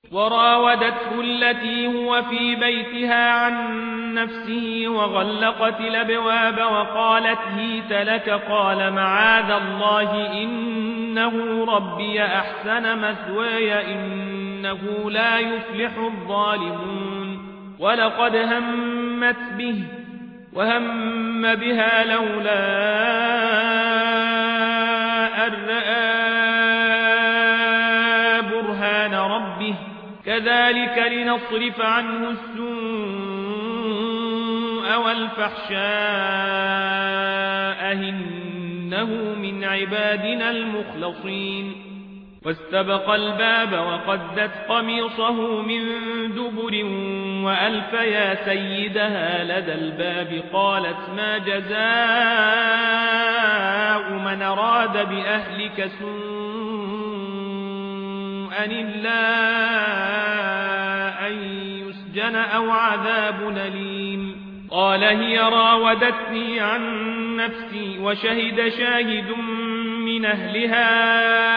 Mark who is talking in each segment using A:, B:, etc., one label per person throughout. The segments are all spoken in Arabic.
A: وراودته التي هو في بيتها عن نفسه وغلقت الأبواب وقالت هيت لك قال معاذ الله إنه ربي أحسن مثواي إنه لا يفلح الظالمون ولقد همت به وهم بها لولا أن رأى برهان ربه كذلك لنصرف عنه السوء والفحشاء إنه من عبادنا المخلصين واستبق الباب وقدت قميصه من دبر وألف يا سيدها لدى الباب قالت ما جزاء من أراد بأهلك سوءا إلا أن يسجن أو عذاب أليم قال هي راودتني عن نفسي وشهد شاهد من أهلها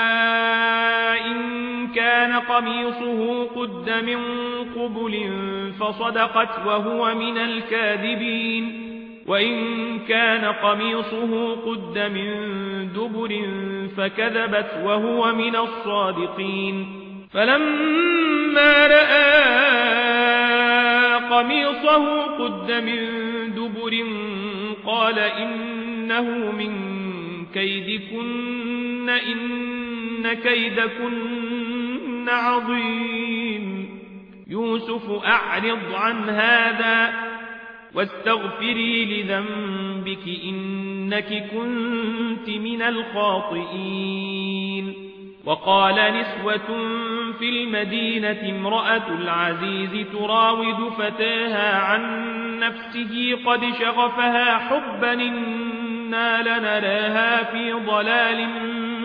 A: إن كان قميصه قد من قبل فصدقت وهو من الكاذبين وإن كان قميصه قد من دبر فكذبت وهو من الصادقين فلما رأى قميصه قد من دبر قال إنه من كيدكن إن كيدكن عظيم يوسف أعرض عن هذا واستغفري لذنبك إنك كنت من الخاطئين وقال نسوة في المدينة امرأة العزيز تراود فتاها عن نفسه قد شغفها حبا إنا لنراها في ضلال